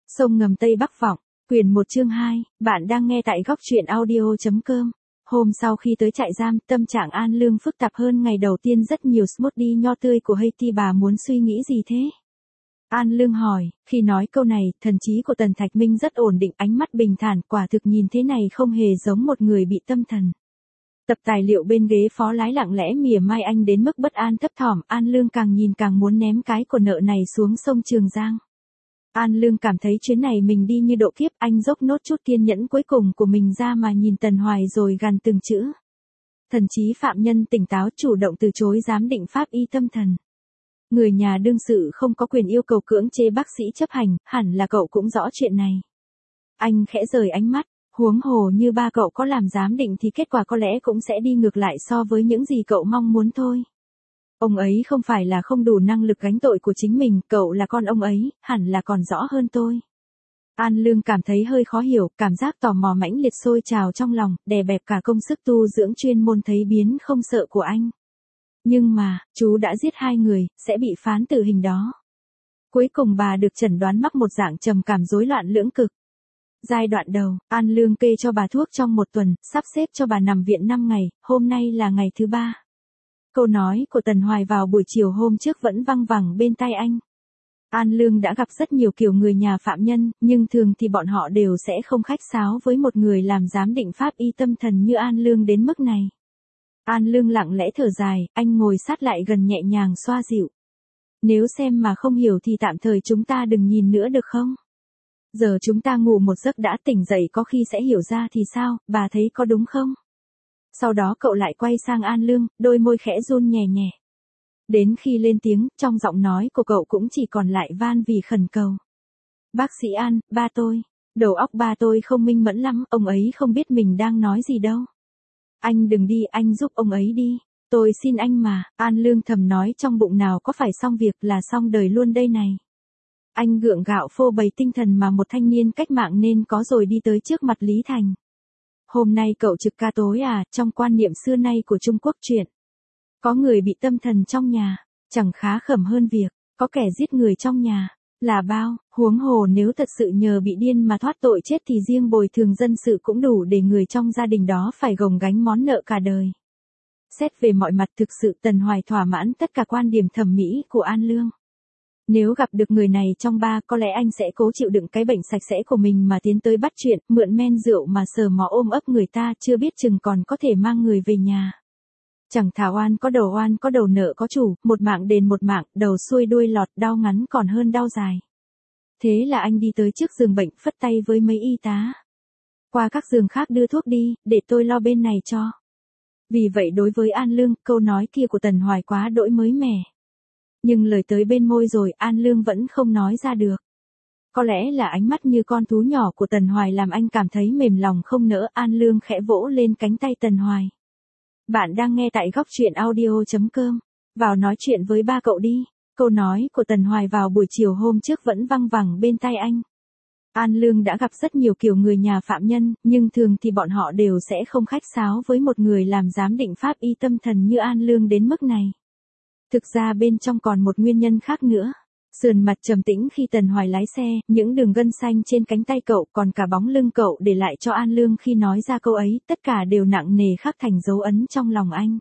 Sông ngầm Tây Bắc Vọng, quyển 1 chương 2, bạn đang nghe tại góc truyện audio.com. Hôm sau khi tới trại giam, tâm trạng An Lương phức tạp hơn ngày đầu tiên rất nhiều smoothie nho tươi của Haiti. Bà muốn suy nghĩ gì thế? An Lương hỏi, khi nói câu này, thần trí của Tần Thạch Minh rất ổn định, ánh mắt bình thản, quả thực nhìn thế này không hề giống một người bị tâm thần. Tập tài liệu bên ghế phó lái lặng lẽ mỉa mai anh đến mức bất an thấp thỏm, An Lương càng nhìn càng muốn ném cái của nợ này xuống sông Trường Giang. An Lương cảm thấy chuyến này mình đi như độ kiếp, anh dốc nốt chút kiên nhẫn cuối cùng của mình ra mà nhìn Tần Hoài rồi gằn từng chữ. Thần trí phạm nhân tỉnh táo chủ động từ chối giám định pháp y tâm thần. Người nhà đương sự không có quyền yêu cầu cưỡng chế bác sĩ chấp hành, hẳn là cậu cũng rõ chuyện này. Anh khẽ rời ánh mắt, huống hồ như ba cậu có làm giám định thì kết quả có lẽ cũng sẽ đi ngược lại so với những gì cậu mong muốn thôi. Ông ấy không phải là không đủ năng lực gánh tội của chính mình, cậu là con ông ấy, hẳn là còn rõ hơn tôi. An Lương cảm thấy hơi khó hiểu, cảm giác tò mò mãnh liệt sôi trào trong lòng, đè bẹp cả công sức tu dưỡng chuyên môn thấy biến không sợ của anh. Nhưng mà, chú đã giết 2 người, sẽ bị phán tử hình đó. Cuối cùng bà được chẩn đoán mắc một dạng trầm cảm rối loạn lưỡng cực. Giai đoạn đầu, An Lương kê cho bà thuốc trong 1 tuần, sắp xếp cho bà nằm viện 5 ngày, hôm nay là ngày thứ 3. Câu nói của Tần Hoài vào buổi chiều hôm trước vẫn văng vẳng bên tai anh. An Lương đã gặp rất nhiều kiểu người nhà phạm nhân, nhưng thường thì bọn họ đều sẽ không khách sáo với một người làm giám định pháp y tâm thần như An Lương đến mức này. An Lương lặng lẽ thở dài, anh ngồi sát lại gần nhẹ nhàng xoa dịu. Nếu xem mà không hiểu thì tạm thời chúng ta đừng nhìn nữa được không? Giờ chúng ta ngủ một giấc đã, tỉnh dậy có khi sẽ hiểu ra thì sao, bà thấy có đúng không? Sau đó cậu lại quay sang An Lương, đôi môi khẽ run nhẹ nhẹ. Đến khi lên tiếng, trong giọng nói của cậu cũng chỉ còn lại van vì khẩn cầu. Bác sĩ An, ba tôi. Đầu óc ba tôi không minh mẫn lắm, ông ấy không biết mình đang nói gì đâu. Anh đừng đi, anh giúp ông ấy đi. Tôi xin anh mà, An Lương thầm nói trong bụng, nào có phải xong việc là xong đời luôn đây này. Anh gượng gạo phô bày tinh thần mà một thanh niên cách mạng nên có rồi đi tới trước mặt Lý Thành. Hôm nay cậu trực ca tối à, trong quan niệm xưa nay của Trung Quốc chuyện. Có người bị tâm thần trong nhà, chẳng khá khẩm hơn việc, có kẻ giết người trong nhà, là bao, huống hồ nếu thật sự nhờ bị điên mà thoát tội chết thì riêng bồi thường dân sự cũng đủ để người trong gia đình đó phải gồng gánh món nợ cả đời. Xét về mọi mặt thực sự Tần Hoài thỏa mãn tất cả quan điểm thẩm mỹ của An Lương. Nếu gặp được người này trong ba, có lẽ anh sẽ cố chịu đựng cái bệnh sạch sẽ của mình mà tiến tới bắt chuyện, mượn men rượu mà sờ mó ôm ấp người ta, chưa biết chừng còn có thể mang người về nhà. Chẳng thà oan có đầu nợ có chủ, một mạng đền một mạng, đầu xuôi đuôi lọt, đau ngắn còn hơn đau dài. Thế là anh đi tới trước giường bệnh, phất tay với mấy y tá. Qua các giường khác đưa thuốc đi, để tôi lo bên này cho. Vì vậy đối với An Lương, câu nói kia của Tần Hoài quá đỗi mới mẻ. Nhưng lời tới bên môi rồi, An Lương vẫn không nói ra được. Có lẽ là ánh mắt như con thú nhỏ của Tần Hoài làm anh cảm thấy mềm lòng không nỡ. An Lương khẽ vỗ lên cánh tay Tần Hoài. Bạn đang nghe tại góc truyện audio.com. Vào nói chuyện với ba cậu đi. Câu nói của Tần Hoài vào buổi chiều hôm trước vẫn văng vẳng bên tai anh. An Lương đã gặp rất nhiều kiểu người nhà phạm nhân, nhưng thường thì bọn họ đều sẽ không khách sáo với một người làm giám định pháp y tâm thần như An Lương đến mức này. Thực ra bên trong còn một nguyên nhân khác nữa. Sườn mặt trầm tĩnh khi Tần Hoài lái xe, những đường gân xanh trên cánh tay cậu, còn cả bóng lưng cậu để lại cho An Lương khi nói ra câu ấy, tất cả đều nặng nề khắc thành dấu ấn trong lòng anh.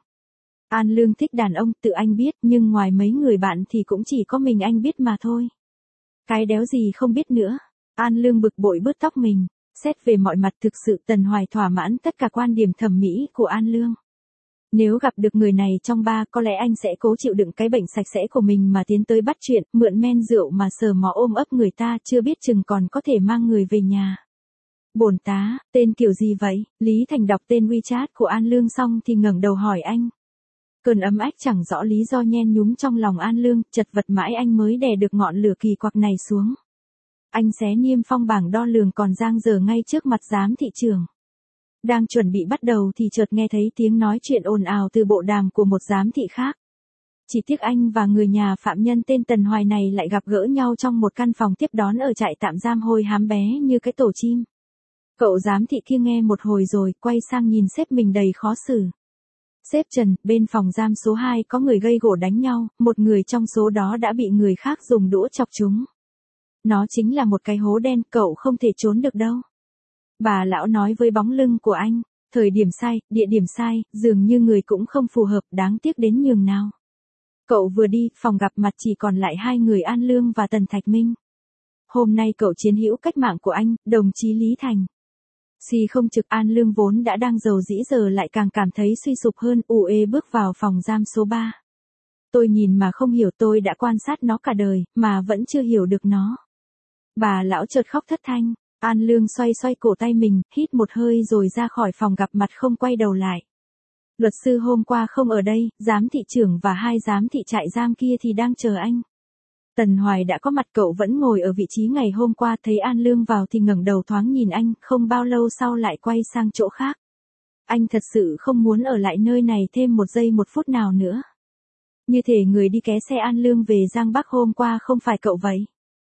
An Lương thích đàn ông, tự anh biết, nhưng ngoài mấy người bạn thì cũng chỉ có mình anh biết mà thôi. Cái đéo gì không biết nữa. An Lương bực bội bứt tóc mình. Xét về mọi mặt thực sự Tần Hoài thỏa mãn tất cả quan điểm thẩm mỹ của An Lương. Nếu gặp được người này trong ba, có lẽ anh sẽ cố chịu đựng cái bệnh sạch sẽ của mình mà tiến tới bắt chuyện, mượn men rượu mà sờ mó ôm ấp người ta, chưa biết chừng còn có thể mang người về nhà. Bổn tá, tên kiểu gì vậy? Lý Thành đọc tên WeChat của An Lương xong thì ngẩng đầu hỏi anh. Cơn ấm ách chẳng rõ lý do nhen nhúm trong lòng An Lương, chật vật mãi anh mới đè được ngọn lửa kỳ quặc này xuống. Anh xé niêm phong bảng đo lường còn dang dở ngay trước mặt giám thị trưởng. Đang chuẩn bị bắt đầu thì chợt nghe thấy tiếng nói chuyện ồn ào từ bộ đàm của một giám thị khác. Chỉ tiếc anh và người nhà phạm nhân tên Tần Hoài này lại gặp gỡ nhau trong một căn phòng tiếp đón ở trại tạm giam hôi hám bé như cái tổ chim. Cậu giám thị kia nghe một hồi rồi quay sang nhìn sếp mình đầy khó xử. Sếp Trần, bên phòng giam số 2 có người gây gổ đánh nhau, một người trong số đó đã bị người khác dùng đũa chọc trúng. Nó chính là một cái hố đen, cậu không thể trốn được đâu. Bà lão nói với bóng lưng của anh, thời điểm sai, địa điểm sai, dường như người cũng không phù hợp, đáng tiếc đến nhường nào. Cậu vừa đi, phòng gặp mặt chỉ còn lại hai người An Lương và Tần Thạch Minh. Hôm nay cậu chiến hữu cách mạng của anh, đồng chí Lý Thành. Si không trực An Lương vốn đã đang giàu dĩ giờ lại càng cảm thấy suy sụp hơn, uể bước vào phòng giam số 3. Tôi nhìn mà không hiểu, tôi đã quan sát nó cả đời, mà vẫn chưa hiểu được nó. Bà lão chợt khóc thất thanh, An Lương xoay xoay cổ tay mình, hít một hơi rồi ra khỏi phòng gặp mặt không quay đầu lại. Luật sư hôm qua không ở đây, giám thị trưởng và hai giám thị trại giam kia thì đang chờ anh. Tần Hoài đã có mặt, cậu vẫn ngồi ở vị trí ngày hôm qua, thấy An Lương vào thì ngẩng đầu thoáng nhìn anh, không bao lâu sau lại quay sang chỗ khác. Anh thật sự không muốn ở lại nơi này thêm một giây một phút nào nữa. Như thể người đi ké xe An Lương về Giang Bắc hôm qua không phải cậu vậy.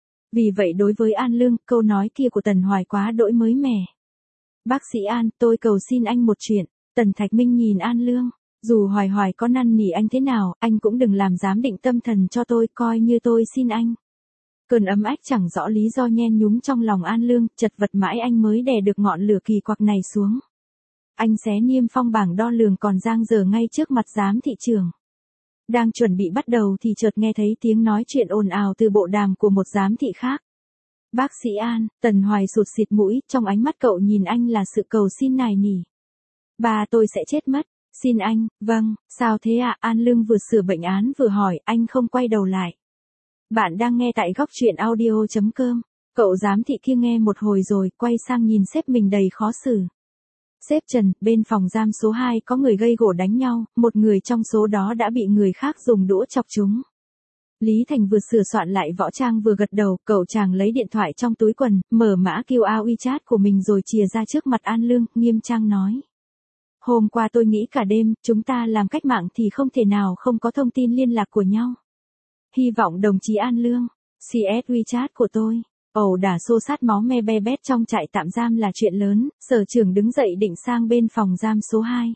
Vì vậy đối với An Lương, câu nói kia của Tần Hoài quá đỗi mới mẻ. Bác sĩ An, tôi cầu xin anh một chuyện. Tần Thạch Minh nhìn An Lương, dù Hoài Hoài có năn nỉ anh thế nào, anh cũng đừng làm giám định tâm thần cho tôi, coi như tôi xin anh. Cơn ấm ách chẳng rõ lý do nhen nhúm trong lòng An Lương, chật vật mãi anh mới đè được ngọn lửa kỳ quặc này xuống. Anh xé niêm phong bảng đo lường còn dang dở ngay trước mặt giám thị trưởng. Đang chuẩn bị bắt đầu thì chợt nghe thấy tiếng nói chuyện ồn ào từ bộ đàm của một giám thị khác. Bác sĩ An, Tần Hoài sụt xịt mũi, trong ánh mắt cậu nhìn anh là sự cầu xin nài nỉ. Ba tôi sẽ chết mất, xin anh, vâng, sao thế ạ? An Lương vừa sửa bệnh án vừa hỏi, anh không quay đầu lại. Bạn đang nghe tại góc truyện audio.com, cậu giám thị kia nghe một hồi rồi, quay sang nhìn sếp mình đầy khó xử. Sếp Trần, bên phòng giam số 2 có người gây gổ đánh nhau, một người trong số đó đã bị người khác dùng đũa chọc trúng. Lý Thành vừa sửa soạn lại võ trang vừa gật đầu, cậu chàng lấy điện thoại trong túi quần, mở mã QR WeChat của mình rồi chìa ra trước mặt An Lương, nghiêm trang nói. Hôm qua tôi nghĩ cả đêm, chúng ta làm cách mạng thì không thể nào không có thông tin liên lạc của nhau. Hy vọng đồng chí An Lương, CS WeChat của tôi. Ẩu đả xô sát máu me be bét trong trại tạm giam là chuyện lớn, sở trưởng đứng dậy định sang bên phòng giam số 2.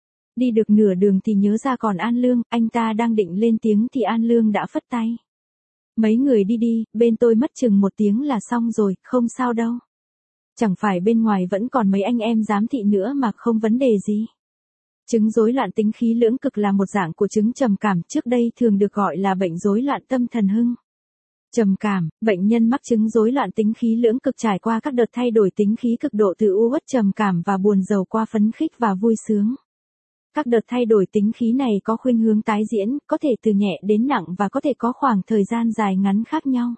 Đi được nửa đường thì nhớ ra còn An Lương, anh ta đang định lên tiếng thì An Lương đã phất tay. Mấy người đi đi, bên tôi mất chừng 1 tiếng là xong rồi, không sao đâu. Chẳng phải bên ngoài vẫn còn mấy anh em giám thị nữa mà không vấn đề gì. Chứng rối loạn tính khí lưỡng cực là một dạng của chứng trầm cảm, trước đây thường được gọi là bệnh rối loạn tâm thần hưng. Trầm cảm, bệnh nhân mắc chứng rối loạn tính khí lưỡng cực trải qua các đợt thay đổi tính khí cực độ từ u uất trầm cảm và buồn rầu qua phấn khích và vui sướng. Các đợt thay đổi tính khí này có khuynh hướng tái diễn, có thể từ nhẹ đến nặng và có thể có khoảng thời gian dài ngắn khác nhau.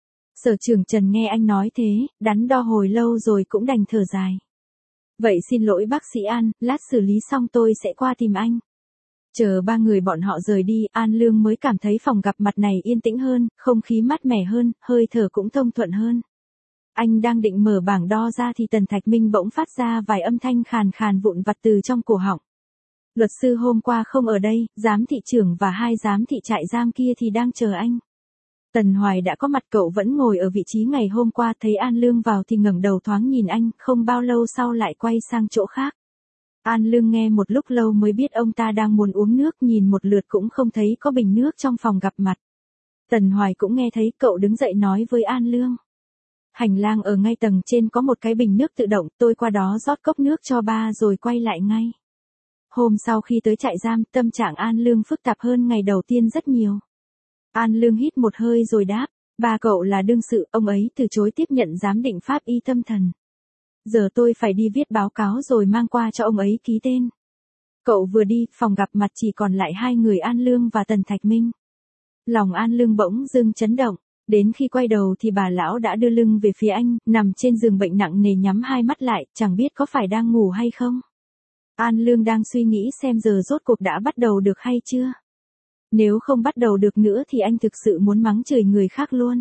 Sở trưởng Trần nghe anh nói thế, đắn đo hồi lâu rồi cũng đành thở dài. Vậy xin lỗi bác sĩ An, lát xử lý xong tôi sẽ qua tìm anh. Chờ 3 người bọn họ rời đi, An Lương mới cảm thấy phòng gặp mặt này yên tĩnh hơn, không khí mát mẻ hơn, hơi thở cũng thông thuận hơn. Anh đang định mở bảng đo ra thì Tần Thạch Minh bỗng phát ra vài âm thanh khàn khàn vụn vặt từ trong cổ họng. Luật sư hôm qua không ở đây, giám thị trưởng và hai giám thị trại giam kia thì đang chờ anh. Tần Hoài đã có mặt, cậu vẫn ngồi ở vị trí ngày hôm qua, thấy An Lương vào thì ngẩng đầu thoáng nhìn anh, không bao lâu sau lại quay sang chỗ khác. An Lương nghe một lúc lâu mới biết ông ta đang muốn uống nước, nhìn một lượt cũng không thấy có bình nước trong phòng gặp mặt. Tần Hoài cũng nghe thấy, cậu đứng dậy nói với An Lương. Hành lang ở ngay tầng trên có một cái bình nước tự động, tôi qua đó rót cốc nước cho ba rồi quay lại ngay. Hôm sau khi tới trại giam, tâm trạng An Lương phức tạp hơn ngày đầu tiên rất nhiều. An Lương hít một hơi rồi đáp, ba cậu là đương sự, ông ấy từ chối tiếp nhận giám định pháp y tâm thần. Giờ tôi phải đi viết báo cáo rồi mang qua cho ông ấy ký tên. Cậu vừa đi, phòng gặp mặt chỉ còn lại hai người An Lương và Tần Thạch Minh. Lòng An Lương bỗng dưng chấn động, đến khi quay đầu thì bà lão đã đưa lưng về phía anh, nằm trên giường bệnh nặng nề nhắm hai mắt lại, chẳng biết có phải đang ngủ hay không. An Lương đang suy nghĩ xem giờ rốt cuộc đã bắt đầu được hay chưa. Nếu không bắt đầu được nữa thì anh thực sự muốn mắng chửi người khác luôn.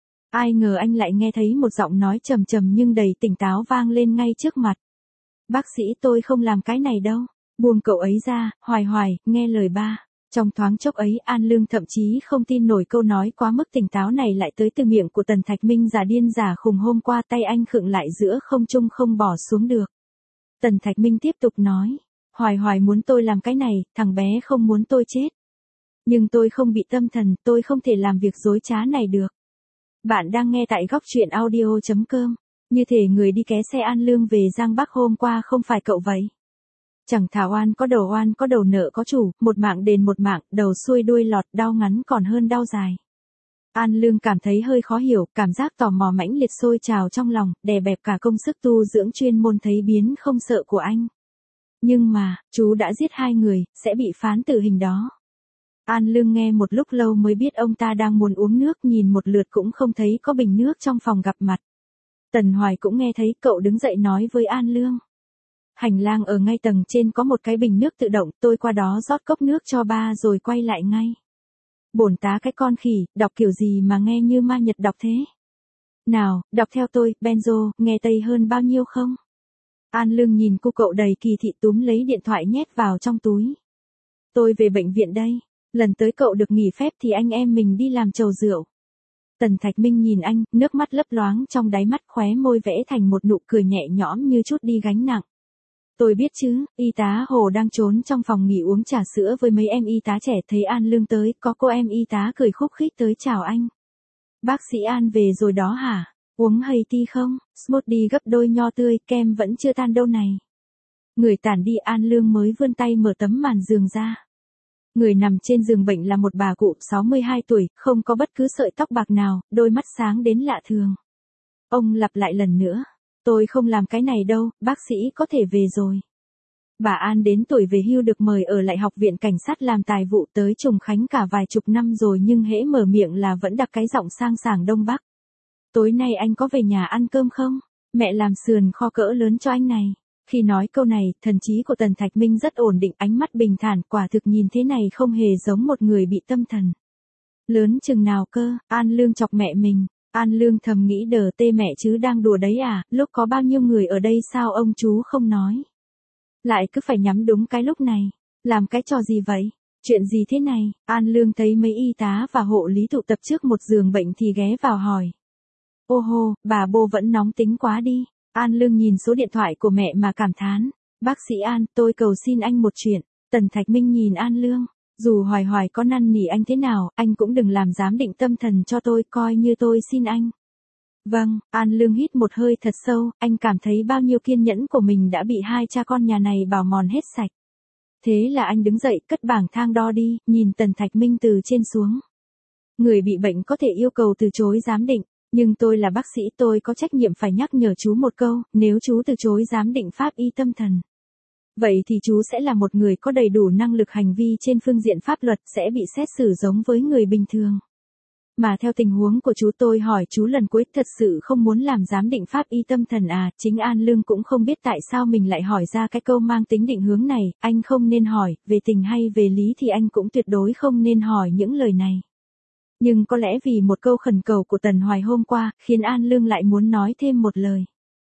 Ai ngờ anh lại nghe thấy một giọng nói trầm trầm nhưng đầy tỉnh táo vang lên ngay trước mặt. Bác sĩ, tôi không làm cái này đâu. Buông cậu ấy ra, Hoài Hoài, nghe lời ba. Trong thoáng chốc ấy, An Lương thậm chí không tin nổi câu nói quá mức tỉnh táo này lại tới từ miệng của Tần Thạch Minh giả điên giả khùng hôm qua, tay anh khựng lại giữa không trung không bỏ xuống được. Tần Thạch Minh tiếp tục nói, Hoài Hoài muốn tôi làm cái này, thằng bé không muốn tôi chết. Nhưng tôi không bị tâm thần, tôi không thể làm việc dối trá này được. Bạn đang nghe tại góc truyện audio.com. Như thể người đi ké xe An Lương về Giang Bắc hôm qua không phải cậu vậy. Chẳng thà oan có đầu nợ có chủ, một mạng đền một mạng, đầu xuôi đuôi lọt, đau ngắn còn hơn đau dài. An Lương cảm thấy hơi khó hiểu, cảm giác tò mò mãnh liệt sôi trào trong lòng, đè bẹp cả công sức tu dưỡng chuyên môn thấy biến không sợ của anh. Nhưng mà, chú đã giết 2 người, sẽ bị phán tử hình đó. An Lương nghe một lúc lâu mới biết ông ta đang muốn uống nước, nhìn một lượt cũng không thấy có bình nước trong phòng gặp mặt. Tần Hoài cũng nghe thấy, cậu đứng dậy nói với An Lương. Hành lang ở ngay tầng trên có một cái bình nước tự động, tôi qua đó rót cốc nước cho ba rồi quay lại ngay. Bổn tá cái con khỉ, đọc kiểu gì mà nghe như ma nhật đọc thế? Nào, đọc theo tôi, Benzo, nghe Tây hơn bao nhiêu không? An Lương nhìn cô cậu đầy kỳ thị túm lấy điện thoại nhét vào trong túi. Tôi về bệnh viện đây. Lần tới cậu được nghỉ phép thì anh em mình đi làm chầu rượu. Tần Thạch Minh nhìn anh, nước mắt lấp loáng trong đáy mắt, khóe môi vẽ thành một nụ cười nhẹ nhõm như chút đi gánh nặng. Tôi biết chứ, y tá Hồ đang trốn trong phòng nghỉ uống trà sữa với mấy em y tá trẻ, thấy An Lương tới, có cô em y tá cười khúc khích tới chào anh. Bác sĩ An về rồi đó hả? Uống Haiti không? Smoothie gấp đôi nho tươi, kem vẫn chưa tan đâu này. Người tản đi, An Lương mới vươn tay mở tấm màn giường ra. Người nằm trên giường bệnh là một bà cụ 62 tuổi, không có bất cứ sợi tóc bạc nào, đôi mắt sáng đến lạ thường. Ông lặp lại lần nữa. Tôi không làm cái này đâu, bác sĩ có thể về rồi. Bà An đến tuổi về hưu được mời ở lại học viện cảnh sát làm tài vụ, tới Trùng Khánh cả vài chục năm rồi nhưng hễ mở miệng là vẫn đặt cái giọng sang sảng Đông Bắc. Tối nay anh có về nhà ăn cơm không? Mẹ làm sườn kho cỡ lớn cho anh này. Khi nói câu này, thần trí của Tần Thạch Minh rất ổn định, ánh mắt bình thản, quả thực nhìn thế này không hề giống một người bị tâm thần. Lớn chừng nào cơ, An Lương chọc mẹ mình. An Lương thầm nghĩ đờ tê mẹ chứ đang đùa đấy à, lúc có bao nhiêu người ở đây sao ông chú không nói. Lại cứ phải nhắm đúng cái lúc này. Làm cái trò gì vậy? Chuyện gì thế này? An Lương thấy mấy y tá và hộ lý tụ tập trước một giường bệnh thì ghé vào hỏi. Ô hô, bà bô vẫn nóng tính quá đi. An Lương nhìn số điện thoại của mẹ mà cảm thán. Bác sĩ An, tôi cầu xin anh một chuyện. Tần Thạch Minh nhìn An Lương. Dù hoài hoài có năn nỉ anh thế nào, anh cũng đừng làm giám định tâm thần cho tôi, coi như tôi xin anh. Vâng, An Lương hít một hơi thật sâu, anh cảm thấy bao nhiêu kiên nhẫn của mình đã bị hai cha con nhà này bào mòn hết sạch. Thế là anh đứng dậy, cất bảng thang đo đi, nhìn Tần Thạch Minh từ trên xuống. Người bị bệnh có thể yêu cầu từ chối giám định. Nhưng tôi là bác sĩ, tôi có trách nhiệm phải nhắc nhở chú một câu, nếu chú từ chối giám định pháp y tâm thần. Vậy thì chú sẽ là một người có đầy đủ năng lực hành vi trên phương diện pháp luật, sẽ bị xét xử giống với người bình thường. Mà theo tình huống của chú, tôi hỏi chú lần cuối, thật sự không muốn làm giám định pháp y tâm thần à? Chính An Lương cũng không biết tại sao mình lại hỏi ra cái câu mang tính định hướng này, anh không nên hỏi, về tình hay về lý thì anh cũng tuyệt đối không nên hỏi những lời này. Nhưng có lẽ vì một câu khẩn cầu của Tần Hoài hôm qua, khiến An Lương lại muốn nói thêm một lời.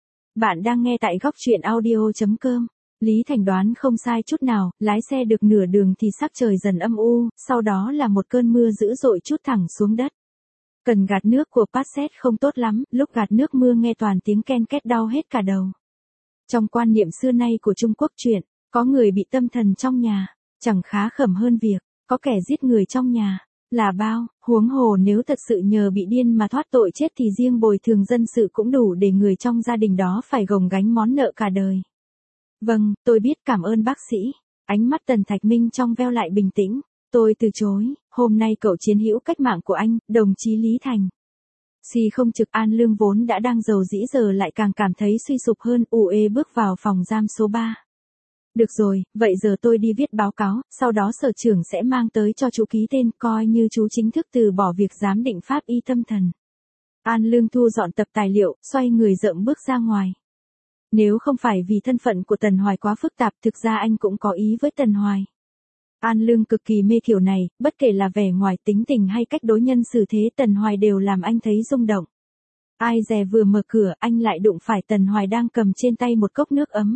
Bạn đang nghe tại góc truyện audio.com. Lý Thành đoán không sai chút nào, lái xe được nửa đường thì sắc trời dần âm u, sau đó là một cơn mưa dữ dội trút thẳng xuống đất. Cần gạt nước của Passet không tốt lắm, lúc gạt nước mưa nghe toàn tiếng ken két đau hết cả đầu. Trong quan niệm xưa nay của Trung Quốc chuyện, có người bị tâm thần trong nhà, chẳng khá khẩm hơn việc, có kẻ giết người trong nhà. Là bao, huống hồ nếu thật sự nhờ bị điên mà thoát tội chết thì riêng bồi thường dân sự cũng đủ để người trong gia đình đó phải gồng gánh món nợ cả đời. Vâng, tôi biết, cảm ơn bác sĩ. Ánh mắt Tần Thạch Minh trong veo lại bình tĩnh. Tôi từ chối, hôm nay cậu chiến hữu cách mạng của anh, đồng chí Lý Thành. Xì không trực. An Lương vốn đã đang giàu dĩ giờ lại càng cảm thấy suy sụp hơn, uể bước vào phòng giam số 3. Được rồi, vậy giờ tôi đi viết báo cáo, sau đó sở trưởng sẽ mang tới cho chú ký tên, coi như chú chính thức từ bỏ việc giám định pháp y tâm thần. An Lương thu dọn tập tài liệu, xoay người rợm bước ra ngoài. Nếu không phải vì thân phận của Tần Hoài quá phức tạp, thực ra anh cũng có ý với Tần Hoài. An Lương cực kỳ mê kiểu này, bất kể là vẻ ngoài, tính tình hay cách đối nhân xử thế, Tần Hoài đều làm anh thấy rung động. Ai dè vừa mở cửa, anh lại đụng phải Tần Hoài đang cầm trên tay một cốc nước ấm.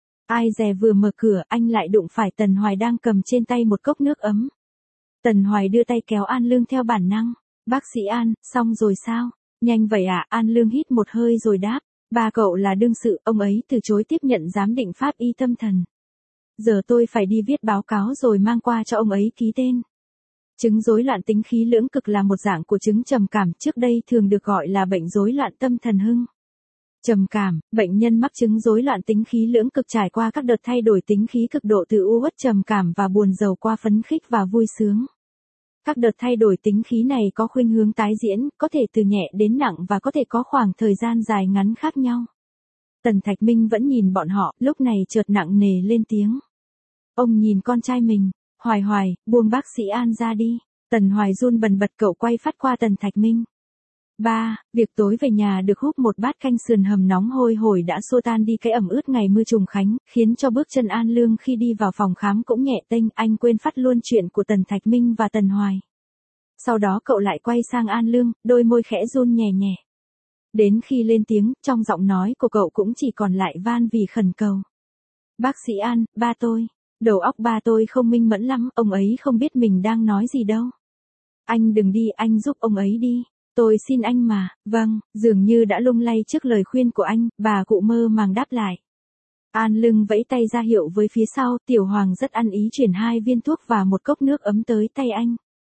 Ai dè vừa mở cửa, anh lại đụng phải Tần Hoài đang cầm trên tay một cốc nước ấm. Tần Hoài đưa tay kéo An Lương theo bản năng. Bác sĩ An, xong rồi sao? Nhanh vậy à? An Lương hít một hơi rồi đáp. Ba cậu là đương sự, ông ấy từ chối tiếp nhận giám định pháp y tâm thần. Giờ tôi phải đi viết báo cáo rồi mang qua cho ông ấy ký tên. Chứng rối loạn tính khí lưỡng cực là một dạng của chứng trầm cảm, trước đây thường được gọi là bệnh rối loạn tâm thần hưng. Trầm cảm, bệnh nhân mắc chứng rối loạn tính khí lưỡng cực trải qua các đợt thay đổi tính khí cực độ từ u uất trầm cảm và buồn rầu qua phấn khích và vui sướng. Các đợt thay đổi tính khí này có khuynh hướng tái diễn, có thể từ nhẹ đến nặng và có thể có khoảng thời gian dài ngắn khác nhau. Tần Thạch Minh vẫn nhìn bọn họ, lúc này chợt nặng nề lên tiếng. Ông nhìn con trai mình, Hoài Hoài, buông bác sĩ An ra đi. Tần Hoài run bần bật, cậu quay phát qua Tần Thạch Minh. Ba, việc tối về nhà được húp một bát canh sườn hầm nóng hôi hổi đã xua tan đi cái ẩm ướt ngày mưa trùng khánh, khiến cho bước chân An Lương khi đi vào phòng khám cũng nhẹ tênh, anh quên phát luôn chuyện của Tần Thạch Minh và Tần Hoài. Sau đó cậu lại quay sang An Lương, đôi môi khẽ run nhẹ nhẹ. Đến khi lên tiếng, trong giọng nói của cậu cũng chỉ còn lại van vì khẩn cầu. Bác sĩ An, ba tôi. Đầu óc ba tôi không minh mẫn lắm, ông ấy không biết mình đang nói gì đâu. Anh đừng đi, anh giúp ông ấy đi. Tôi xin anh mà. Vâng, dường như đã lung lay trước lời khuyên của anh, bà cụ mơ màng đáp lại. An Lương vẫy tay ra hiệu với phía sau, Tiểu Hoàng rất ăn ý chuyển 2 viên thuốc và một cốc nước ấm tới tay anh.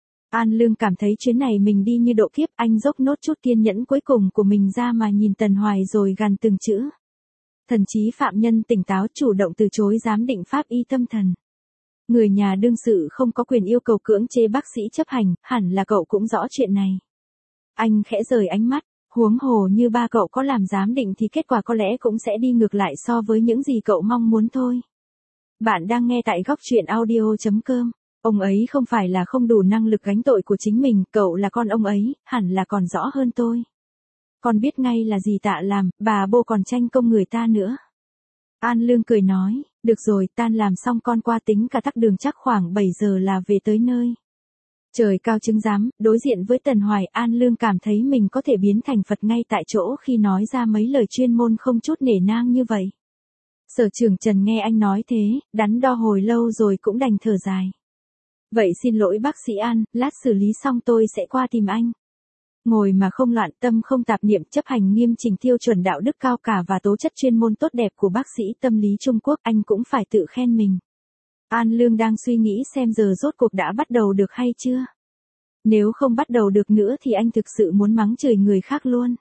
An Lương cảm thấy chuyến này mình đi như độ kiếp, anh dốc nốt chút kiên nhẫn cuối cùng của mình ra mà nhìn Tần Hoài rồi gằn từng chữ. Thần trí phạm nhân tỉnh táo, chủ động từ chối giám định pháp y tâm thần. Người nhà đương sự không có quyền yêu cầu cưỡng chế bác sĩ chấp hành, hẳn là cậu cũng rõ chuyện này. Anh khẽ rời ánh mắt, huống hồ như ba cậu có làm giám định thì kết quả có lẽ cũng sẽ đi ngược lại so với những gì cậu mong muốn thôi. Bạn đang nghe tại góc truyện audio.com. Ông ấy không phải là không đủ năng lực gánh tội của chính mình, cậu là con ông ấy, hẳn là còn rõ hơn tôi. Con biết ngay là gì Tạ làm, bà bô còn tranh công người ta nữa. An Lương cười nói, được rồi, tan làm xong con qua tính cả tắc đường chắc khoảng 7 giờ là về tới nơi. Trời cao chứng giám, đối diện với Tần Hoài, An Lương cảm thấy mình có thể biến thành Phật ngay tại chỗ khi nói ra mấy lời chuyên môn không chút nể nang như vậy. Sở trưởng Trần nghe anh nói thế, đắn đo hồi lâu rồi cũng đành thở dài. Vậy xin lỗi bác sĩ An, lát xử lý xong tôi sẽ qua tìm anh. Ngồi mà không loạn, tâm không tạp niệm, chấp hành nghiêm chỉnh tiêu chuẩn đạo đức cao cả và tố chất chuyên môn tốt đẹp của bác sĩ tâm lý Trung Quốc, anh cũng phải tự khen mình. An Lương đang suy nghĩ xem giờ rốt cuộc đã bắt đầu được hay chưa. Nếu không bắt đầu được nữa thì anh thực sự muốn mắng chửi người khác luôn.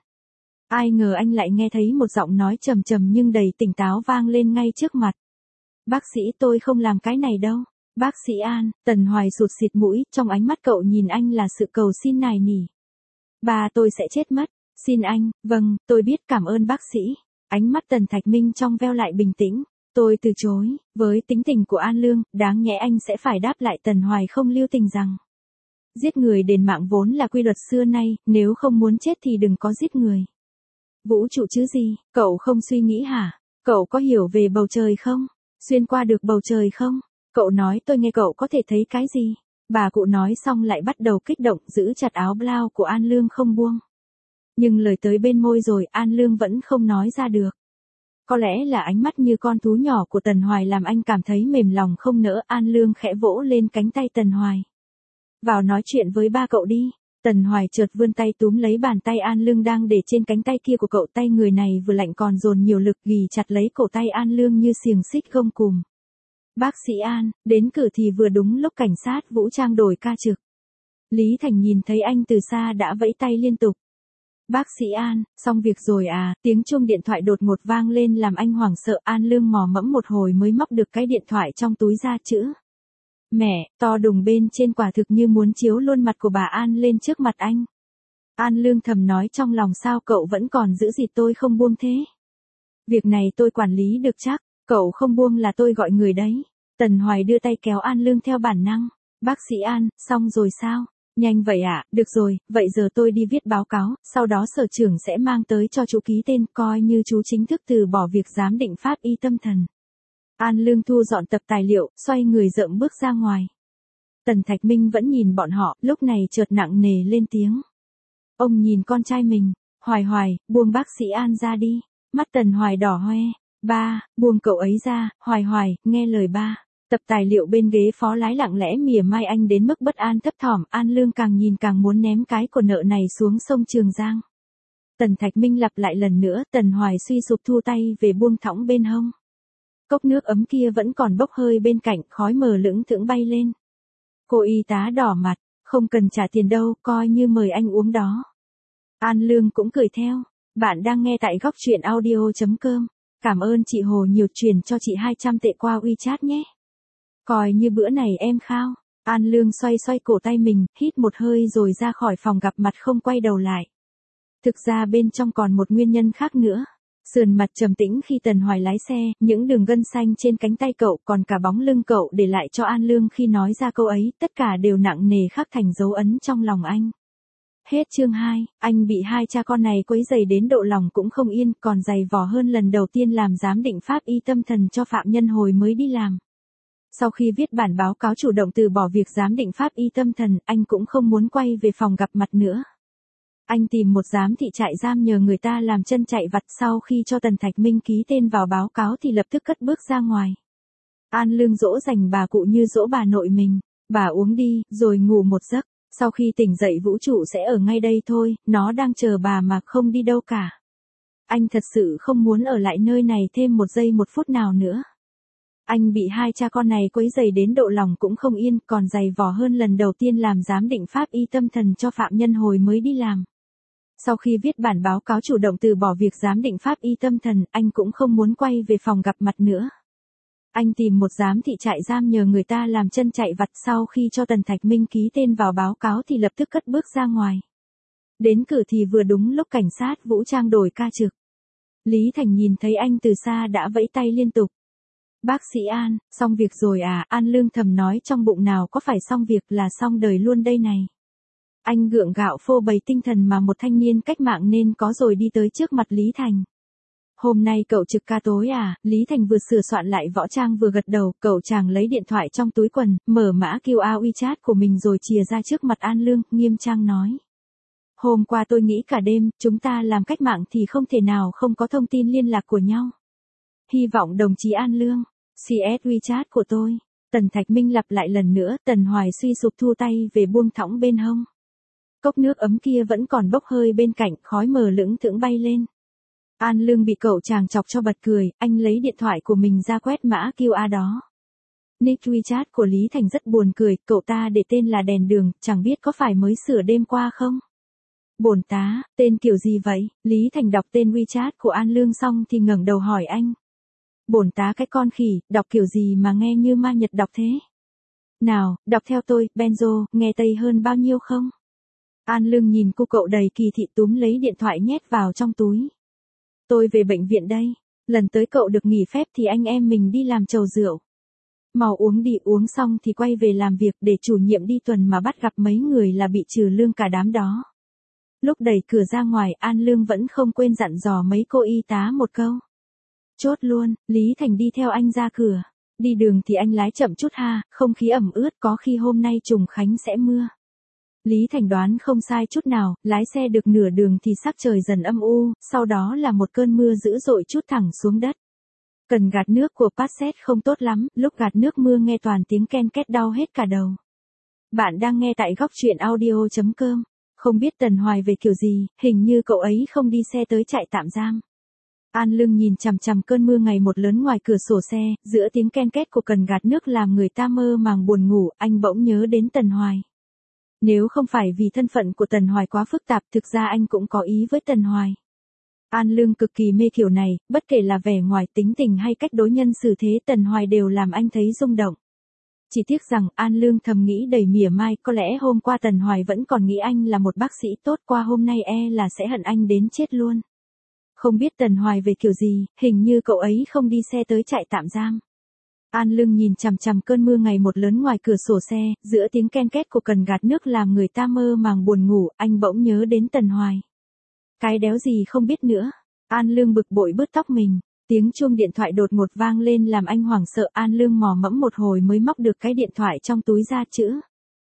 Ai ngờ anh lại nghe thấy một giọng nói trầm trầm nhưng đầy tỉnh táo vang lên ngay trước mặt. Bác sĩ, tôi không làm cái này đâu. Bác sĩ An, Tần Hoài sụt xịt mũi, trong ánh mắt cậu nhìn anh là sự cầu xin nài nỉ. Ba tôi sẽ chết mất. Xin anh, vâng, tôi biết, cảm ơn bác sĩ. Ánh mắt Tần Thạch Minh trong veo lại bình tĩnh. Tôi từ chối, với tính tình của An Lương, đáng nhẽ anh sẽ phải đáp lại Tần Hoài không lưu tình rằng. Giết người đền mạng vốn là quy luật xưa nay, nếu không muốn chết thì đừng có giết người. Vũ trụ chứ gì, cậu không suy nghĩ hả? Cậu có hiểu về bầu trời không? Xuyên qua được bầu trời không? Cậu nói tôi nghe, cậu có thể thấy cái gì? Bà cụ nói xong lại bắt đầu kích động, giữ chặt áo blau của An Lương không buông. Nhưng lời tới bên môi rồi, An Lương vẫn không nói ra được. Có lẽ là ánh mắt như con thú nhỏ của Tần Hoài làm anh cảm thấy mềm lòng không nỡ. An Lương khẽ vỗ lên cánh tay Tần Hoài. Vào nói chuyện với ba cậu đi. Tần Hoài chợt vươn tay túm lấy bàn tay An Lương đang để trên cánh tay kia của cậu, tay người này vừa lạnh còn dồn nhiều lực ghì chặt lấy cổ tay An Lương như xiềng xích gông cùm. Bác sĩ An, đến cửa thì vừa đúng lúc cảnh sát vũ trang đổi ca trực. Lý Thành nhìn thấy anh từ xa đã vẫy tay liên tục. Bác sĩ An, xong việc rồi à, tiếng chuông điện thoại đột ngột vang lên làm anh hoảng sợ. An Lương mò mẫm một hồi mới móc được cái điện thoại trong túi ra chữ. Mẹ, to đùng bên trên quả thực như muốn chiếu luôn mặt của bà An lên trước mặt anh. An Lương thầm nói trong lòng, sao cậu vẫn còn giữ gì tôi không buông thế. Việc này tôi quản lý được chắc, cậu không buông là tôi gọi người đấy. Tần Hoài đưa tay kéo An Lương theo bản năng. Bác sĩ An, xong rồi sao? Nhanh vậy ạ, được rồi, vậy giờ tôi đi viết báo cáo, sau đó sở trưởng sẽ mang tới cho chú ký tên, coi như chú chính thức từ bỏ việc giám định pháp y tâm thần. An Lương thu dọn tập tài liệu, xoay người rợm bước ra ngoài. Tần Thạch Minh vẫn nhìn bọn họ, lúc này chợt nặng nề lên tiếng. Ông nhìn con trai mình, Hoài Hoài, buông bác sĩ An ra đi. Mắt Tần Hoài đỏ hoe. Ba, buông cậu ấy ra, Hoài Hoài, nghe lời ba. Tập tài liệu bên ghế phó lái lặng lẽ mỉa mai anh đến mức bất an thấp thỏm. An Lương càng nhìn càng muốn ném cái của nợ này xuống sông Trường Giang. Tần Thạch Minh lặp lại lần nữa, Tần Hoài suy sụp thu tay về buông thõng bên hông. Cốc nước ấm kia vẫn còn bốc hơi bên cạnh, khói mờ lững thững bay lên. Cô y tá đỏ mặt, Không cần trả tiền đâu, coi như mời anh uống đó. An Lương cũng cười theo. Bạn đang nghe tại góc truyện audio.com. Cảm ơn chị Hồ nhiều, chuyển cho chị 200 tệ qua WeChat nhé. Coi như bữa này em khao. An Lương xoay xoay cổ tay mình, hít một hơi rồi ra khỏi phòng gặp mặt không quay đầu lại. Thực ra bên trong còn một nguyên nhân khác nữa. Sườn mặt trầm tĩnh khi Tần Hoài lái xe, những đường gân xanh trên cánh tay cậu còn cả bóng lưng cậu để lại cho An Lương khi nói ra câu ấy, tất cả đều nặng nề khắc thành dấu ấn trong lòng anh. Hết chương 2, anh bị hai cha con này quấy rầy đến độ lòng cũng không yên, còn dày vò hơn lần đầu tiên làm giám định pháp y tâm thần cho phạm nhân hồi mới đi làm. Sau khi viết bản báo cáo chủ động từ bỏ việc giám định pháp y tâm thần, anh cũng không muốn quay về phòng gặp mặt nữa. Anh tìm một giám thị trại giam nhờ người ta làm chân chạy vặt, sau khi cho Tần Thạch Minh ký tên vào báo cáo thì lập tức cất bước ra ngoài. An Lương dỗ dành bà cụ như dỗ bà nội mình. Bà uống đi, rồi ngủ một giấc. Sau khi tỉnh dậy vũ trụ sẽ ở ngay đây thôi, nó đang chờ bà mà không đi đâu cả. Anh thật sự không muốn ở lại nơi này thêm một giây một phút nào nữa. Anh bị hai cha con này quấy rầy đến độ lòng cũng không yên, còn dày vò hơn lần đầu tiên làm giám định pháp y tâm thần cho phạm nhân hồi mới đi làm. Sau khi viết bản báo cáo chủ động từ bỏ việc giám định pháp y tâm thần, anh cũng không muốn quay về phòng gặp mặt nữa. Anh tìm một giám thị trại giam nhờ người ta làm chân chạy vặt, sau khi cho Tần Thạch Minh ký tên vào báo cáo thì lập tức cất bước ra ngoài. Đến cửa thì vừa đúng lúc cảnh sát vũ trang đổi ca trực. Lý Thành nhìn thấy anh từ xa đã vẫy tay liên tục. Bác sĩ An, xong việc rồi à? An Lương thầm nói trong bụng, nào có phải xong việc là xong đời luôn đây này. Anh gượng gạo phô bày tinh thần mà một thanh niên cách mạng nên có rồi đi tới trước mặt Lý Thành. Hôm nay cậu trực ca tối à? Lý Thành vừa sửa soạn lại võ trang vừa gật đầu, cậu chàng lấy điện thoại trong túi quần, mở mã QR WeChat của mình rồi chìa ra trước mặt An Lương, nghiêm trang nói. Hôm qua tôi nghĩ cả đêm, chúng ta làm cách mạng thì không thể nào không có thông tin liên lạc của nhau. Hy vọng đồng chí An Lương, CS WeChat của tôi. Tần Thạch Minh lặp lại lần nữa, Tần Hoài suy sụp thu tay về buông thõng bên hông. Cốc nước ấm kia vẫn còn bốc hơi bên cạnh, khói mờ lững thững bay lên. An Lương bị cậu chàng chọc cho bật cười, anh lấy điện thoại của mình ra quét mã QR đó. Nick WeChat của Lý Thành rất buồn cười, cậu ta để tên là đèn đường, chẳng biết có phải mới sửa đêm qua không? Bổn tá, tên kiểu gì vậy? Lý Thành đọc tên WeChat của An Lương xong thì ngẩng đầu hỏi anh. Bổn tá cái con khỉ, đọc kiểu gì mà nghe như ma Nhật đọc thế? Nào, đọc theo tôi, Benzo, nghe tây hơn bao nhiêu không? An Lương nhìn cô cậu đầy kỳ thị túm lấy điện thoại nhét vào trong túi. Tôi về bệnh viện đây, lần tới cậu được nghỉ phép thì anh em mình đi làm chầu rượu. Mau uống đi, uống xong thì quay về làm việc, để chủ nhiệm đi tuần mà bắt gặp mấy người là bị trừ lương cả đám đó. Lúc đẩy cửa ra ngoài, An Lương vẫn không quên dặn dò mấy cô y tá một câu. Chốt luôn, Lý Thành đi theo anh ra cửa. Đi đường thì anh lái chậm chút ha, không khí ẩm ướt, có khi hôm nay trùng khánh sẽ mưa. Lý Thành đoán không sai chút nào, lái xe được nửa đường thì sắc trời dần âm u, sau đó là một cơn mưa dữ dội trút thẳng xuống đất. Cần gạt nước của Passet không tốt lắm, lúc gạt nước mưa nghe toàn tiếng ken két đau hết cả đầu. Bạn đang nghe tại góc truyện audio.com. Không biết Tần Hoài về kiểu gì, hình như cậu ấy không đi xe tới trại tạm giam. An Lương nhìn chằm chằm cơn mưa ngày một lớn ngoài cửa sổ xe, giữa tiếng ken két của cần gạt nước làm người ta mơ màng buồn ngủ, anh bỗng nhớ đến Tần Hoài. Nếu không phải vì thân phận của Tần Hoài quá phức tạp, thực ra anh cũng có ý với Tần Hoài. An Lương cực kỳ mê kiểu này, bất kể là vẻ ngoài, tính tình hay cách đối nhân xử thế, Tần Hoài đều làm anh thấy rung động. Chỉ tiếc rằng An Lương thầm nghĩ đầy mỉa mai, có lẽ hôm qua Tần Hoài vẫn còn nghĩ anh là một bác sĩ tốt, qua hôm nay là sẽ hận anh đến chết luôn. Không biết Tần Hoài về kiểu gì, hình như cậu ấy không đi xe tới trại tạm giam. An Lương nhìn chằm chằm cơn mưa ngày một lớn ngoài cửa sổ xe, giữa tiếng ken két của cần gạt nước làm người ta mơ màng buồn ngủ, anh bỗng nhớ đến Tần Hoài. Cái đéo gì không biết nữa. An Lương bực bội bứt tóc mình. Tiếng chuông điện thoại đột ngột vang lên làm anh hoảng sợ. An Lương mò mẫm một hồi mới móc được cái điện thoại trong túi ra chữ.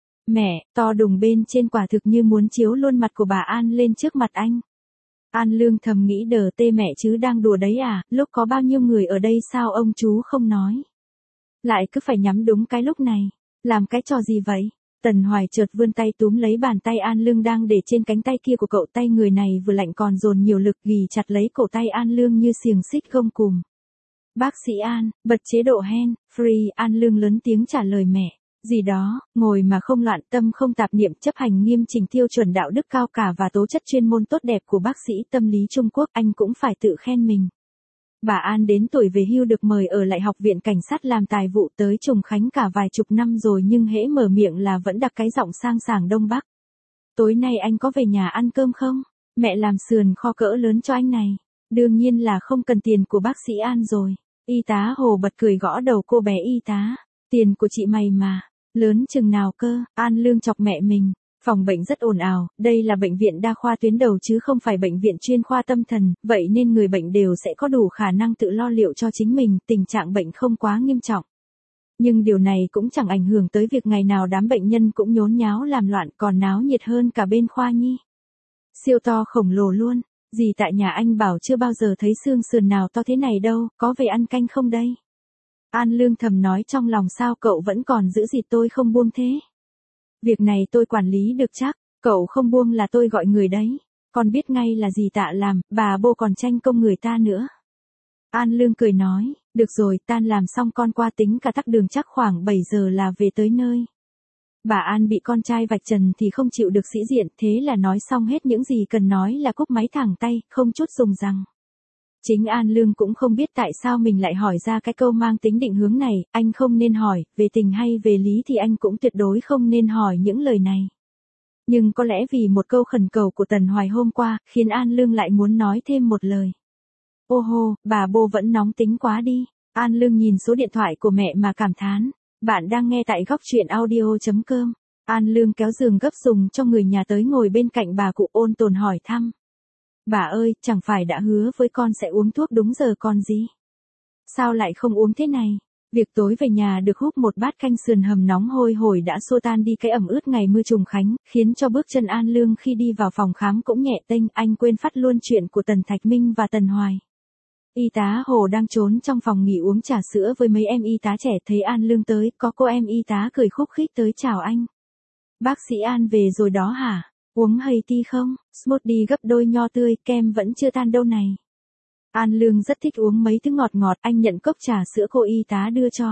Mẹ, to đùng bên trên quả thực như muốn chiếu luôn mặt của bà An lên trước mặt anh. An Lương thầm nghĩ đờ tê mẹ chứ đang đùa đấy à, lúc có bao nhiêu người ở đây sao ông chú không nói. Lại cứ phải nhắm đúng cái lúc này. Làm cái trò gì vậy? Tần Hoài chợt vươn tay túm lấy bàn tay An Lương đang để trên cánh tay kia của cậu, tay người này vừa lạnh còn dồn nhiều lực ghì chặt lấy cổ tay An Lương như xiềng xích gông cùm. Bác sĩ An, bật chế độ hand free, An Lương lớn tiếng trả lời mẹ. Gì đó, ngồi mà không loạn, tâm không tạp niệm, chấp hành nghiêm chỉnh tiêu chuẩn đạo đức cao cả và tố chất chuyên môn tốt đẹp của bác sĩ tâm lý Trung Quốc, anh cũng phải tự khen mình. Bà An đến tuổi về hưu được mời ở lại học viện cảnh sát làm tài vụ tới Trùng Khánh cả vài chục năm rồi nhưng hễ mở miệng là vẫn đặt cái giọng sang sảng Đông Bắc. Tối nay anh có về nhà ăn cơm không? Mẹ làm sườn kho cỡ lớn cho anh này. Đương nhiên là không cần tiền của bác sĩ An rồi. Y tá Hồ bật cười gõ đầu cô bé y tá. Tiền của chị mày mà. Lớn chừng nào cơ? An Lương chọc mẹ mình. Phòng bệnh rất ồn ào, đây là bệnh viện đa khoa tuyến đầu chứ không phải bệnh viện chuyên khoa tâm thần, vậy nên người bệnh đều sẽ có đủ khả năng tự lo liệu cho chính mình, tình trạng bệnh không quá nghiêm trọng. Nhưng điều này cũng chẳng ảnh hưởng tới việc ngày nào đám bệnh nhân cũng nhốn nháo làm loạn còn náo nhiệt hơn cả bên khoa nhi. Siêu to khổng lồ luôn, dì tại nhà anh bảo chưa bao giờ thấy xương sườn nào to thế này đâu, có về ăn canh không đây? An Lương thầm nói trong lòng sao cậu vẫn còn giữ gì tôi không buông thế? Việc này tôi quản lý được chắc, cậu không buông là tôi gọi người đấy. Con biết ngay là dì Tạ làm, bà Bô còn tranh công người ta nữa. An Lương cười nói, được rồi, tan làm xong con qua tính cả tắc đường chắc khoảng 7 giờ là về tới nơi. Bà An bị con trai vạch trần thì không chịu được sĩ diện, thế là nói xong hết những gì cần nói là cúp máy thẳng tay, không chút dùng rằng. Chính An Lương cũng không biết tại sao mình lại hỏi ra cái câu mang tính định hướng này, anh không nên hỏi, về tình hay về lý thì anh cũng tuyệt đối không nên hỏi những lời này. Nhưng có lẽ vì một câu khẩn cầu của Tần Hoài hôm qua, khiến An Lương lại muốn nói thêm một lời. Ô hô, bà Bô vẫn nóng tính quá đi. An Lương nhìn số điện thoại của mẹ mà cảm thán. Bạn đang nghe tại góc truyện audio.com. An Lương kéo giường gấp dùng cho người nhà tới ngồi bên cạnh bà cụ ôn tồn hỏi thăm. Bà ơi, chẳng phải đã hứa với con sẽ uống thuốc đúng giờ còn gì? Sao lại không uống thế này? Việc tối về nhà được húp một bát canh sườn hầm nóng hôi hổi đã xua tan đi cái ẩm ướt ngày mưa Trùng Khánh, khiến cho bước chân An Lương khi đi vào phòng khám cũng nhẹ tênh, anh quên phát luôn chuyện của Tần Thạch Minh và Tần Hoài. Y tá Hồ đang trốn trong phòng nghỉ uống trà sữa với mấy em y tá trẻ thấy An Lương tới, có cô em y tá cười khúc khích tới chào anh. Bác sĩ An về rồi đó hả? Uống hay ti không? Smoothie gấp đôi nho tươi, kem vẫn chưa tan đâu này. An Lương rất thích uống mấy thứ ngọt ngọt, anh nhận cốc trà sữa cô y tá đưa cho.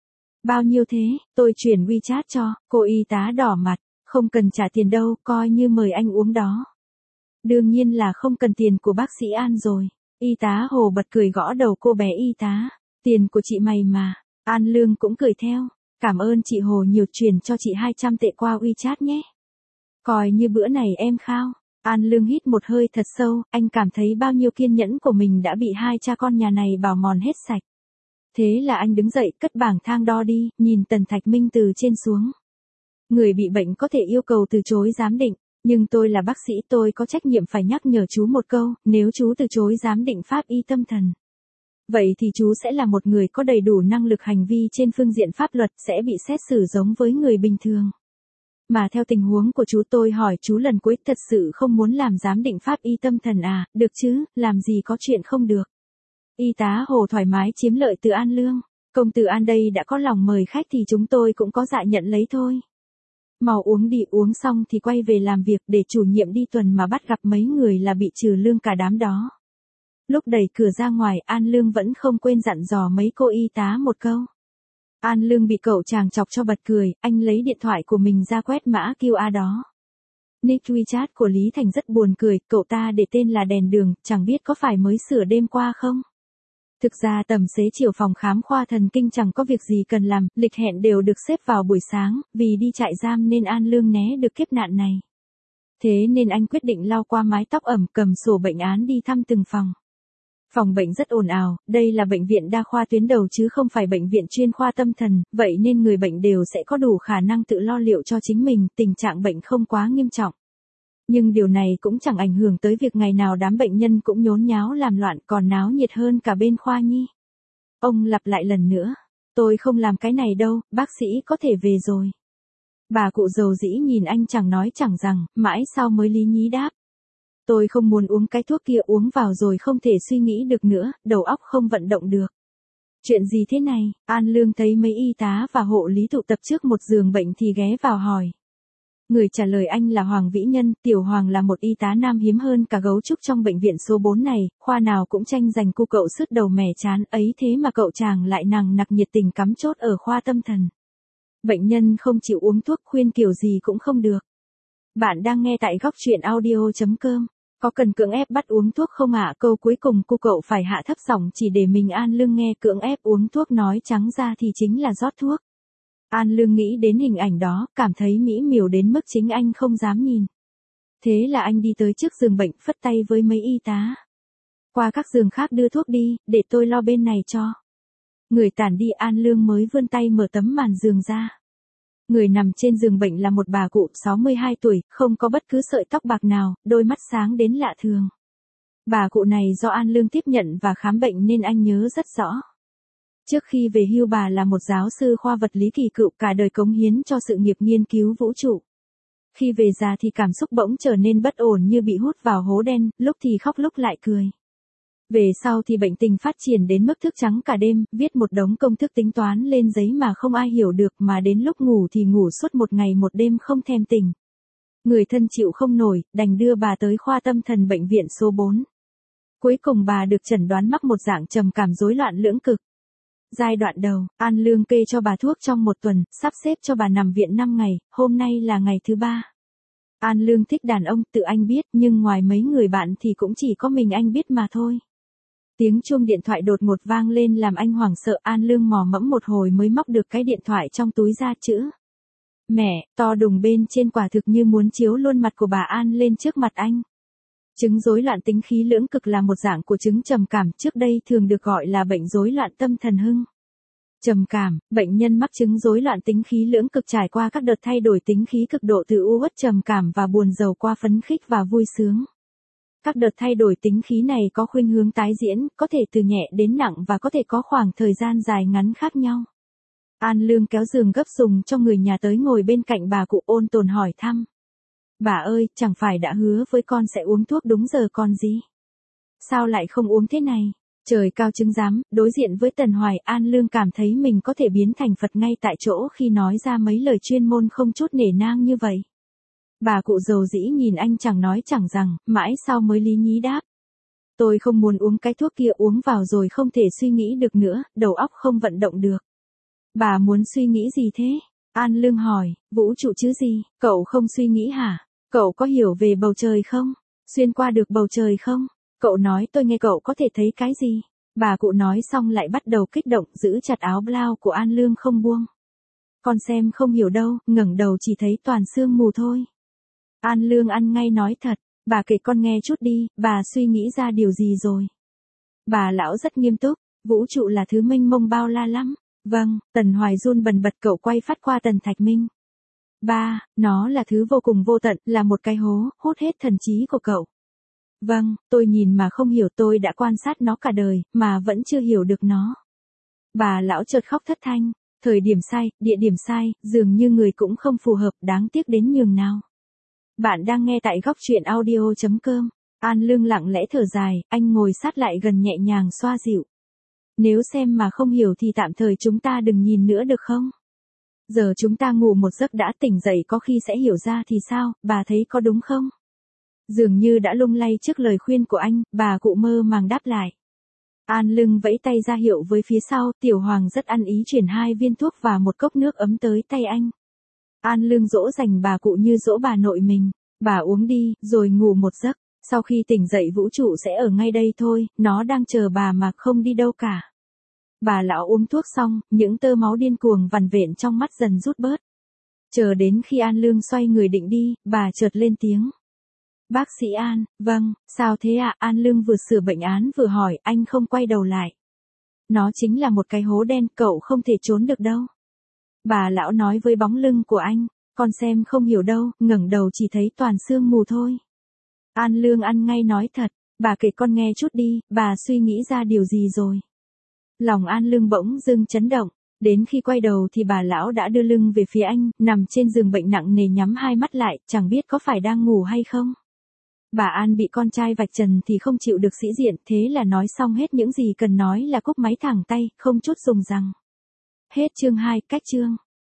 Bao nhiêu thế? Tôi chuyển WeChat cho, cô y tá đỏ mặt, không cần trả tiền đâu, coi như mời anh uống đó. Đương nhiên là không cần tiền của bác sĩ An rồi. Y tá Hồ bật cười gõ đầu cô bé y tá. Tiền của chị mày mà. An Lương cũng cười theo. Cảm ơn chị Hồ nhiều, chuyển cho chị 200 tệ qua WeChat nhé. Coi như bữa này em khao. An Lương hít một hơi thật sâu, anh cảm thấy bao nhiêu kiên nhẫn của mình đã bị hai cha con nhà này bào mòn hết sạch. Thế là anh đứng dậy, cất bảng thang đo đi, nhìn Tần Thạch Minh từ trên xuống. Người bị bệnh có thể yêu cầu từ chối giám định, nhưng tôi là bác sĩ, tôi có trách nhiệm phải nhắc nhở chú một câu, nếu chú từ chối giám định pháp y tâm thần. Vậy thì chú sẽ là một người có đầy đủ năng lực hành vi trên phương diện pháp luật, sẽ bị xét xử giống với người bình thường. Mà theo tình huống của chú, tôi hỏi chú lần cuối, thật sự không muốn làm giám định pháp y tâm thần à? Được chứ, làm gì có chuyện không được. Y tá Hồ thoải mái chiếm lợi từ An Lương. Công tử An đây đã có lòng mời khách thì chúng tôi cũng có dạ nhận lấy thôi. Mau uống đi, uống xong thì quay về làm việc, để chủ nhiệm đi tuần mà bắt gặp mấy người là bị trừ lương cả đám đó. Lúc đẩy cửa ra ngoài, An Lương vẫn không quên dặn dò mấy cô y tá một câu. An Lương bị cậu chàng chọc cho bật cười, anh lấy điện thoại của mình ra quét mã QR đó. Nick WeChat của Lý Thành rất buồn cười, cậu ta để tên là đèn đường, chẳng biết có phải mới sửa đêm qua không? Thực ra tầm xế chiều phòng khám khoa thần kinh chẳng có việc gì cần làm, lịch hẹn đều được xếp vào buổi sáng, vì đi trại giam nên An Lương né được kiếp nạn này. Thế nên anh quyết định lau qua mái tóc ẩm, cầm sổ bệnh án đi thăm từng phòng. Phòng bệnh rất ồn ào, đây là bệnh viện đa khoa tuyến đầu chứ không phải bệnh viện chuyên khoa tâm thần, vậy nên người bệnh đều sẽ có đủ khả năng tự lo liệu cho chính mình, tình trạng bệnh không quá nghiêm trọng. Nhưng điều này cũng chẳng ảnh hưởng tới việc ngày nào đám bệnh nhân cũng nhốn nháo làm loạn còn náo nhiệt hơn cả bên khoa nhi. Ông lặp lại lần nữa, tôi không làm cái này đâu, bác sĩ có thể về rồi. Bà cụ dầu dĩ nhìn anh chẳng nói chẳng rằng, mãi sau mới lý nhí đáp. Tôi không muốn uống cái thuốc kia, uống vào rồi không thể suy nghĩ được nữa, đầu óc không vận động được. Chuyện gì thế này? An Lương thấy mấy y tá và hộ lý tụ tập trước một giường bệnh thì ghé vào hỏi. Người trả lời anh là Hoàng Vĩ Nhân, Tiểu Hoàng là một y tá nam hiếm hơn cả gấu trúc trong bệnh viện số 4 này, khoa nào cũng tranh giành cu cậu sứt đầu mẻ chán, ấy thế mà cậu chàng lại nằng nặc nhiệt tình cắm chốt ở khoa tâm thần. Bệnh nhân không chịu uống thuốc, khuyên kiểu gì cũng không được. Bạn đang nghe tại góc truyện audio.com. Có cần cưỡng ép bắt uống thuốc không ạ? Câu cuối cùng cô cậu phải hạ thấp giọng chỉ để mình An Lương nghe. Cưỡng ép uống thuốc nói trắng ra thì chính là rót thuốc. An Lương nghĩ đến hình ảnh đó, cảm thấy mỹ miều đến mức chính anh không dám nhìn. Thế là anh đi tới trước giường bệnh, phất tay với mấy y tá. Qua các giường khác đưa thuốc đi, để tôi lo bên này cho. Người tản đi, An Lương mới vươn tay mở tấm màn giường ra. Người nằm trên giường bệnh là một bà cụ 62 tuổi, không có bất cứ sợi tóc bạc nào, đôi mắt sáng đến lạ thường. Bà cụ này do An Lương tiếp nhận và khám bệnh nên anh nhớ rất rõ. Trước khi về hưu bà là một giáo sư khoa vật lý kỳ cựu, cả đời cống hiến cho sự nghiệp nghiên cứu vũ trụ. Khi về già thì cảm xúc bỗng trở nên bất ổn như bị hút vào hố đen, lúc thì khóc lúc lại cười. Về sau thì bệnh tình phát triển đến mức thức trắng cả đêm, viết một đống công thức tính toán lên giấy mà không ai hiểu được, mà đến lúc ngủ thì ngủ suốt một ngày một đêm không thèm tỉnh. Người thân chịu không nổi, đành đưa bà tới khoa tâm thần bệnh viện số 4. Cuối cùng bà được chẩn đoán mắc một dạng trầm cảm rối loạn lưỡng cực. Giai đoạn đầu, An Lương kê cho bà thuốc trong một tuần, sắp xếp cho bà nằm viện 5 ngày, hôm nay là ngày thứ 3. An Lương thích đàn ông, tự anh biết, nhưng ngoài mấy người bạn thì cũng chỉ có mình anh biết mà thôi. Tiếng chuông điện thoại đột ngột vang lên làm anh hoảng sợ. An Lương mò mẫm một hồi mới móc được cái điện thoại trong túi ra, chữ mẹ to đùng bên trên quả thực như muốn chiếu luôn mặt của bà An lên trước mặt anh. Chứng rối loạn tính khí lưỡng cực là một dạng của chứng trầm cảm, trước đây thường được gọi là bệnh rối loạn tâm thần hưng. Trầm cảm, bệnh nhân mắc chứng rối loạn tính khí lưỡng cực trải qua các đợt thay đổi tính khí cực độ từ u uất trầm cảm và buồn rầu qua phấn khích và vui sướng. Các đợt thay đổi tính khí này có khuynh hướng tái diễn, có thể từ nhẹ đến nặng và có thể có khoảng thời gian dài ngắn khác nhau. An Lương kéo giường gấp dùng cho người nhà tới ngồi bên cạnh bà cụ, ôn tồn hỏi thăm. Bà ơi, chẳng phải đã hứa với con sẽ uống thuốc đúng giờ còn gì? Sao lại không uống thế này? Trời cao chứng giám, đối diện với Tần Hoài, An Lương cảm thấy mình có thể biến thành Phật ngay tại chỗ khi nói ra mấy lời chuyên môn không chút nể nang như vậy. Bà cụ dầu dĩ nhìn anh chẳng nói chẳng rằng, mãi sau mới lý nhí đáp. Tôi không muốn uống cái thuốc kia, uống vào rồi không thể suy nghĩ được nữa, đầu óc không vận động được. Bà muốn suy nghĩ gì thế? An Lương hỏi, vũ trụ chứ gì, cậu không suy nghĩ hả? Cậu có hiểu về bầu trời không? Xuyên qua được bầu trời không? Cậu nói tôi nghe, cậu có thể thấy cái gì? Bà cụ nói xong lại bắt đầu kích động, giữ chặt áo blau của An Lương không buông. Con xem không hiểu đâu, ngẩng đầu chỉ thấy toàn sương mù thôi. An Lương ăn ngay nói thật, bà kể con nghe chút đi, bà suy nghĩ ra điều gì rồi? Bà lão rất nghiêm túc, vũ trụ là thứ mênh mông bao la lắm. Vâng, Tần Hoài run bần bật, cậu quay phát qua Tần Thạch Minh. Ba, nó là thứ vô cùng vô tận, là một cái hố, hút hết thần trí của cậu. Vâng, tôi nhìn mà không hiểu, tôi đã quan sát nó cả đời, mà vẫn chưa hiểu được nó. Bà lão chợt khóc thất thanh, thời điểm sai, địa điểm sai, dường như người cũng không phù hợp, đáng tiếc đến nhường nào. Bạn đang nghe tại góc truyện audio.com. An Lương lặng lẽ thở dài, anh ngồi sát lại gần nhẹ nhàng xoa dịu. Nếu xem mà không hiểu thì tạm thời chúng ta đừng nhìn nữa được không? Giờ chúng ta ngủ một giấc đã, tỉnh dậy có khi sẽ hiểu ra thì sao, bà thấy có đúng không? Dường như đã lung lay trước lời khuyên của anh, bà cụ mơ màng đáp lại. An Lương vẫy tay ra hiệu với phía sau, Tiểu Hoàng rất ăn ý chuyển 2 viên thuốc và một cốc nước ấm tới tay anh. An Lương dỗ dành bà cụ như dỗ bà nội mình. Bà uống đi, rồi ngủ một giấc. Sau khi tỉnh dậy vũ trụ sẽ ở ngay đây thôi, nó đang chờ bà mà không đi đâu cả. Bà lão uống thuốc xong, những tơ máu điên cuồng vằn vện trong mắt dần rút bớt. Chờ đến khi An Lương xoay người định đi, bà chợt lên tiếng. Bác sĩ An, vâng, sao thế ạ? An Lương vừa sửa bệnh án vừa hỏi, anh không quay đầu lại. Nó chính là một cái hố đen, cậu không thể trốn được đâu. Bà lão nói với bóng lưng của anh, con xem không hiểu đâu, ngẩng đầu chỉ thấy toàn sương mù thôi. An Lương ăn ngay nói thật, bà kể con nghe chút đi, bà suy nghĩ ra điều gì rồi? Lòng An Lương bỗng dưng chấn động, đến khi quay đầu thì bà lão đã đưa lưng về phía anh, nằm trên giường bệnh nặng nề nhắm 2 mắt lại, chẳng biết có phải đang ngủ hay không. Bà An bị con trai vạch trần thì không chịu được sĩ diện, thế là nói xong hết những gì cần nói là cúp máy thẳng tay, không chút dùng rằng. Hết chương 2, cách chương.